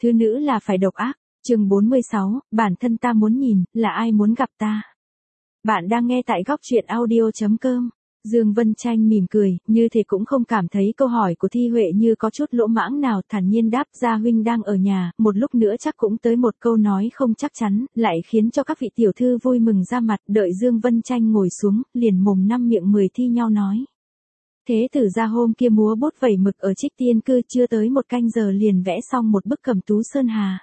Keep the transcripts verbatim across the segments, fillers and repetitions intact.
Thứ nữ là phải độc ác. Chương bốn mươi sáu, bản thân ta muốn nhìn, là ai muốn gặp ta. Bạn đang nghe tại góc truyện audio chấm com. Dương Vân Tranh mỉm cười, như thế cũng không cảm thấy câu hỏi của Thi Huệ Như có chút lỗ mãng nào, thản nhiên đáp, gia huynh đang ở nhà, một lúc nữa chắc cũng tới. Một câu nói không chắc chắn, lại khiến cho các vị tiểu thư vui mừng ra mặt. Đợi Dương Vân Tranh ngồi xuống, liền mồm năm miệng mười thi nhau nói. Thế tử gia hôm kia múa bút vẩy mực ở Trích Tiên Cư, chưa tới một canh giờ liền vẽ xong một bức Cẩm Tú Sơn Hà.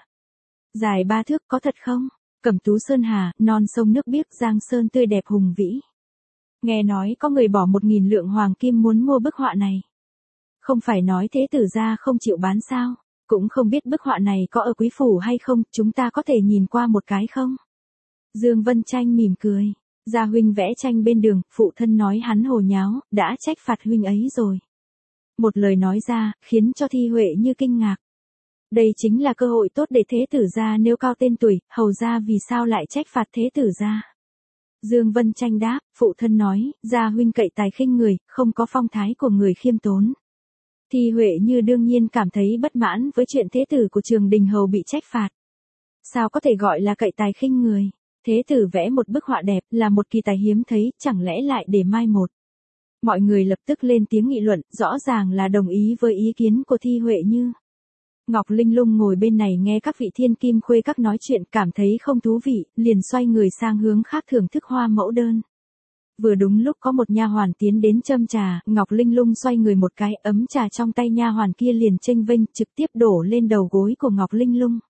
Dài ba thước, có thật không? Cẩm Tú Sơn Hà, non sông nước biếc, giang sơn tươi đẹp hùng vĩ. Nghe nói có người bỏ một nghìn lượng hoàng kim muốn mua bức họa này. Không phải nói thế tử gia không chịu bán sao? Cũng không biết bức họa này có ở quý phủ hay không, chúng ta có thể nhìn qua một cái không? Dương Vân Tranh mỉm cười. Gia huynh vẽ tranh bên đường, phụ thân nói hắn hồ nháo, đã trách phạt huynh ấy rồi. Một lời nói ra, khiến cho Thi Huệ Như kinh ngạc. Đây chính là cơ hội tốt để thế tử gia nêu cao tên tuổi, hầu ra vì sao lại trách phạt thế tử gia? Dương Vân Tranh đáp, phụ thân nói, gia huynh cậy tài khinh người, không có phong thái của người khiêm tốn. Thi Huệ Như đương nhiên cảm thấy bất mãn với chuyện thế tử của Trường Đình Hầu bị trách phạt. Sao có thể gọi là cậy tài khinh người? Thế tử vẽ một bức họa đẹp là một kỳ tài hiếm thấy, chẳng lẽ lại để mai một? Mọi người lập tức lên tiếng nghị luận, rõ ràng là đồng ý với ý kiến của Thi Huệ Như. Ngọc Linh Lung ngồi bên này nghe các vị thiên kim khuê các nói chuyện, cảm thấy không thú vị, liền xoay người sang hướng khác thưởng thức hoa mẫu đơn. Vừa đúng lúc có một nha hoàn tiến đến châm trà, Ngọc Linh Lung xoay người một cái, ấm trà trong tay nha hoàn kia liền chênh vênh, trực tiếp đổ lên đầu gối của Ngọc Linh Lung.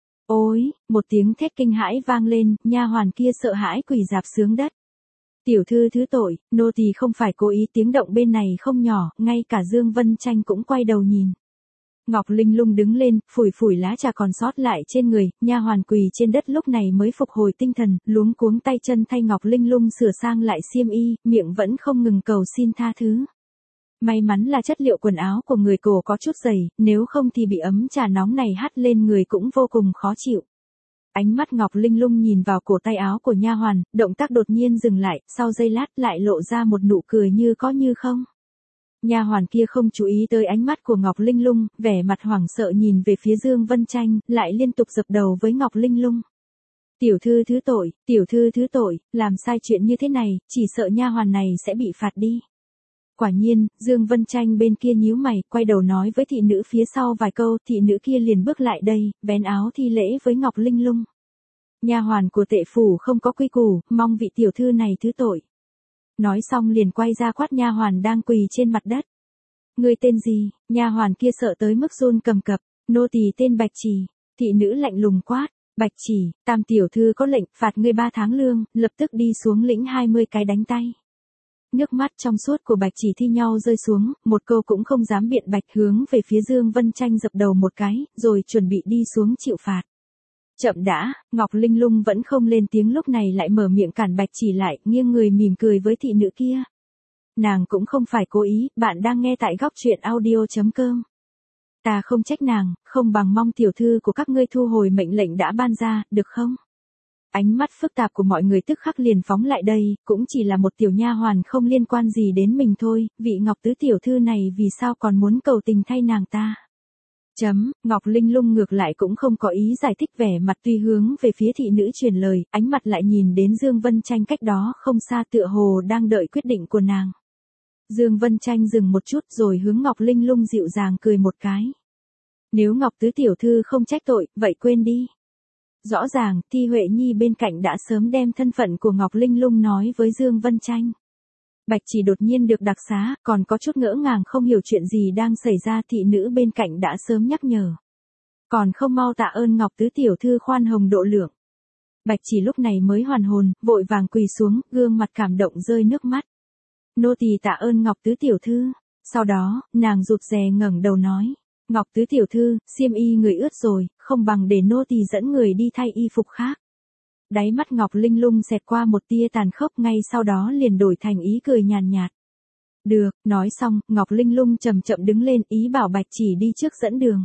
Ôi, một tiếng thét kinh hãi vang lên, nha hoàn kia sợ hãi quỳ rạp xuống đất. Tiểu thư thứ tội, nô tỳ không phải cố ý. Tiếng động bên này không nhỏ, ngay cả Dương Vân Tranh cũng quay đầu nhìn. Ngọc Linh Lung đứng lên, phủi phủi lá trà còn sót lại trên người, nha hoàn quỳ trên đất lúc này mới phục hồi tinh thần, luống cuống tay chân thay Ngọc Linh Lung sửa sang lại xiêm y, miệng vẫn không ngừng cầu xin tha thứ. May mắn là chất liệu quần áo của người cổ có chút dày, nếu không thì bị ấm trà nóng này hắt lên người cũng vô cùng khó chịu. Ánh mắt Ngọc Linh Lung nhìn vào cổ tay áo của nha hoàn, động tác đột nhiên dừng lại, sau giây lát lại lộ ra một nụ cười như có như không. Nha hoàn kia không chú ý tới ánh mắt của Ngọc Linh Lung, vẻ mặt hoảng sợ nhìn về phía Dương Vân Tranh, lại liên tục dập đầu với Ngọc Linh Lung. Tiểu thư thứ tội, tiểu thư thứ tội, làm sai chuyện như thế này, chỉ sợ nha hoàn này sẽ bị phạt đi. Quả nhiên, Dương Vân Tranh bên kia nhíu mày, quay đầu nói với thị nữ phía sau vài câu, thị nữ kia liền bước lại đây, vén áo thi lễ với Ngọc Linh Lung. Nha hoàn của Tệ phủ không có quy củ, mong vị tiểu thư này thứ tội. Nói xong liền quay ra quát nha hoàn đang quỳ trên mặt đất. Ngươi tên gì? Nha hoàn kia sợ tới mức run cầm cập. Nô tỳ tên Bạch Chỉ. Thị nữ lạnh lùng quát. Bạch Chỉ, tam tiểu thư có lệnh phạt ngươi ba tháng lương, lập tức đi xuống lĩnh hai mươi cái đánh tay. Nước mắt trong suốt của Bạch Chỉ thi nhau rơi xuống, một câu cũng không dám biện bạch, hướng về phía Dương Vân Tranh dập đầu một cái, rồi chuẩn bị đi xuống chịu phạt. Chậm đã, Ngọc Linh Lung vẫn không lên tiếng, lúc này lại mở miệng cản Bạch Chỉ lại, nghiêng người mỉm cười với thị nữ kia. Nàng cũng không phải cố ý, bạn đang nghe tại góc truyện audio chấm com. Ta không trách nàng, không bằng mong tiểu thư của các ngươi thu hồi mệnh lệnh đã ban ra, được không? Ánh mắt phức tạp của mọi người tức khắc liền phóng lại đây, cũng chỉ là một tiểu nha hoàn không liên quan gì đến mình thôi, vị Ngọc tứ tiểu thư này vì sao còn muốn cầu tình thay nàng ta? Chấm, Ngọc Linh Lung ngược lại cũng không có ý giải thích, vẻ mặt tuy hướng về phía thị nữ truyền lời, ánh mặt lại nhìn đến Dương Vân Tranh cách đó không xa, tựa hồ đang đợi quyết định của nàng. Dương Vân Tranh dừng một chút rồi hướng Ngọc Linh Lung dịu dàng cười một cái. Nếu Ngọc tứ tiểu thư không trách tội, vậy quên đi. Rõ ràng, Thi Huệ Nhi bên cạnh đã sớm đem thân phận của Ngọc Linh Lung nói với Dương Vân Tranh. Bạch Chỉ đột nhiên được đặc xá, còn có chút ngỡ ngàng không hiểu chuyện gì đang xảy ra, thị nữ bên cạnh đã sớm nhắc nhở. Còn không mau tạ ơn Ngọc tứ tiểu thư khoan hồng độ lượng. Bạch Chỉ lúc này mới hoàn hồn, vội vàng quỳ xuống, gương mặt cảm động rơi nước mắt. Nô tỳ tạ ơn Ngọc tứ tiểu thư. Sau đó, nàng rụt rè ngẩng đầu nói. Ngọc tứ tiểu thư, xiêm y người ướt rồi, không bằng để nô tỳ dẫn người đi thay y phục khác. Đáy mắt Ngọc Linh Lung xẹt qua một tia tàn khốc, ngay sau đó liền đổi thành ý cười nhàn nhạt. Được, nói xong, Ngọc Linh Lung chậm chậm đứng lên, ý bảo Bạch Chỉ đi trước dẫn đường.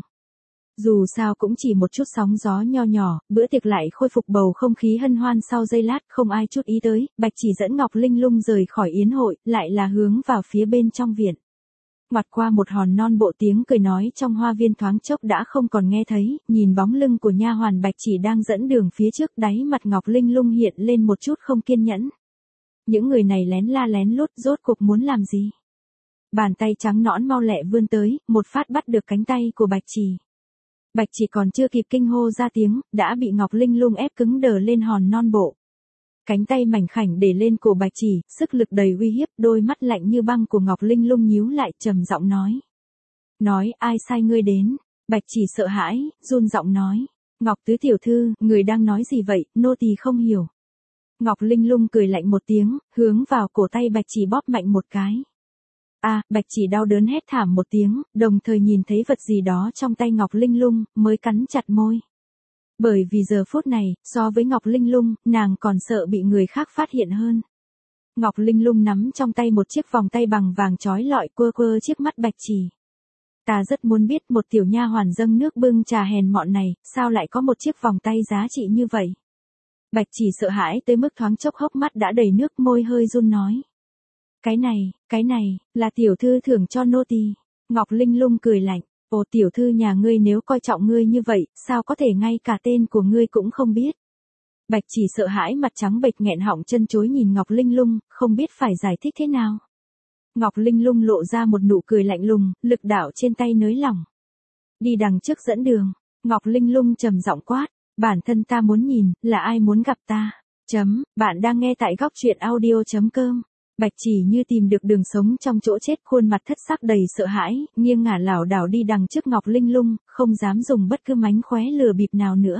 Dù sao cũng chỉ một chút sóng gió nho nhỏ, bữa tiệc lại khôi phục bầu không khí hân hoan, sau giây lát không ai chút ý tới, Bạch Chỉ dẫn Ngọc Linh Lung rời khỏi yến hội, lại là hướng vào phía bên trong viện. Ngoặt qua một hòn non bộ, tiếng cười nói trong hoa viên thoáng chốc đã không còn nghe thấy, nhìn bóng lưng của nha hoàn Bạch Chỉ đang dẫn đường phía trước, đáy mặt Ngọc Linh Lung hiện lên một chút không kiên nhẫn. Những người này lén la lén lút rốt cuộc muốn làm gì? Bàn tay trắng nõn mau lẹ vươn tới, một phát bắt được cánh tay của Bạch Chỉ. Bạch Chỉ còn chưa kịp kinh hô ra tiếng, đã bị Ngọc Linh Lung ép cứng đờ lên hòn non bộ. Cánh tay mảnh khảnh để lên cổ Bạch Chỉ, sức lực đầy uy hiếp, đôi mắt lạnh như băng của Ngọc Linh Lung nhíu lại, trầm giọng nói. Nói, ai sai ngươi đến? Bạch Chỉ sợ hãi, run giọng nói. Ngọc tứ tiểu thư, người đang nói gì vậy, nô tỳ không hiểu. Ngọc Linh Lung cười lạnh một tiếng, hướng vào cổ tay Bạch Chỉ bóp mạnh một cái. A, à, Bạch Chỉ đau đớn hét thảm một tiếng, đồng thời nhìn thấy vật gì đó trong tay Ngọc Linh Lung, mới cắn chặt môi. Bởi vì giờ phút này, so với Ngọc Linh Lung, nàng còn sợ bị người khác phát hiện hơn. Ngọc Linh Lung nắm trong tay một chiếc vòng tay bằng vàng chói lọi, quơ quơ chiếc mắt Bạch Chỉ. Ta rất muốn biết một tiểu nha hoàn dâng nước bưng trà hèn mọn này, sao lại có một chiếc vòng tay giá trị như vậy? Bạch Chỉ sợ hãi tới mức thoáng chốc hốc mắt đã đầy nước, môi hơi run nói. Cái này, cái này, là tiểu thư thưởng cho nô tỳ. Ngọc Linh Lung cười lạnh. Ồ, tiểu thư nhà ngươi nếu coi trọng ngươi như vậy, sao có thể ngay cả tên của ngươi cũng không biết? Bạch Chỉ sợ hãi mặt trắng bệch nghẹn họng chân chối nhìn Ngọc Linh Lung, không biết phải giải thích thế nào. Ngọc Linh Lung lộ ra một nụ cười lạnh lùng, lực đạo trên tay nới lỏng. Đi đằng trước dẫn đường. Ngọc Linh Lung trầm giọng quát. Bản thân ta muốn nhìn, là ai muốn gặp ta? Chấm, bạn đang nghe tại góc truyện audio chấm com. Bạch Chỉ như tìm được đường sống trong chỗ chết, khuôn mặt thất sắc đầy sợ hãi, nghiêng ngả lảo đảo đi đằng trước Ngọc Linh Lung, không dám dùng bất cứ mánh khóe lừa bịp nào nữa.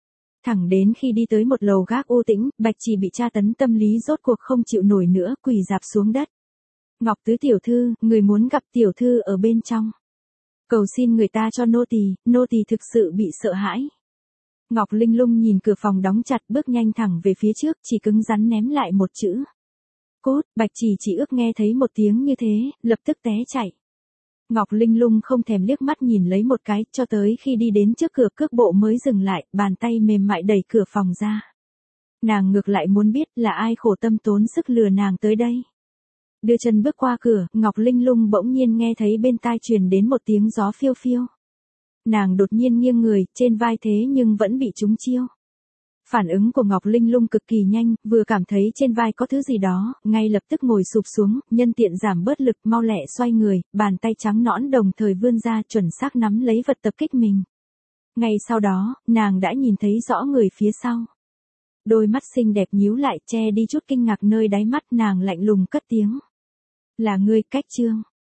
Thẳng đến khi đi tới một lầu gác u tĩnh, Bạch Chỉ bị tra tấn tâm lý rốt cuộc không chịu nổi nữa, quỳ rạp xuống đất. Ngọc tứ tiểu thư, người muốn gặp tiểu thư ở bên trong. Cầu xin người ta cho nô tỳ, nô tỳ thực sự bị sợ hãi. Ngọc Linh Lung nhìn cửa phòng đóng chặt, bước nhanh thẳng về phía trước, chỉ cứng rắn ném lại một chữ. Cút. Bạch Chỉ chỉ ước nghe thấy một tiếng như thế, lập tức té chạy. Ngọc Linh Lung không thèm liếc mắt nhìn lấy một cái, cho tới khi đi đến trước cửa cước bộ mới dừng lại, bàn tay mềm mại đẩy cửa phòng ra. Nàng ngược lại muốn biết là ai khổ tâm tốn sức lừa nàng tới đây. Đưa chân bước qua cửa, Ngọc Linh Lung bỗng nhiên nghe thấy bên tai truyền đến một tiếng gió phiêu phiêu. Nàng đột nhiên nghiêng người, trên vai thế nhưng vẫn bị trúng chiêu. Phản ứng của Ngọc Linh Lung cực kỳ nhanh, vừa cảm thấy trên vai có thứ gì đó, ngay lập tức ngồi sụp xuống, nhân tiện giảm bớt lực, mau lẹ xoay người, bàn tay trắng nõn đồng thời vươn ra chuẩn xác nắm lấy vật tập kích mình. Ngay sau đó, nàng đã nhìn thấy rõ người phía sau. Đôi mắt xinh đẹp nhíu lại, che đi chút kinh ngạc nơi đáy mắt, nàng lạnh lùng cất tiếng. Là ngươi, Cách Trương.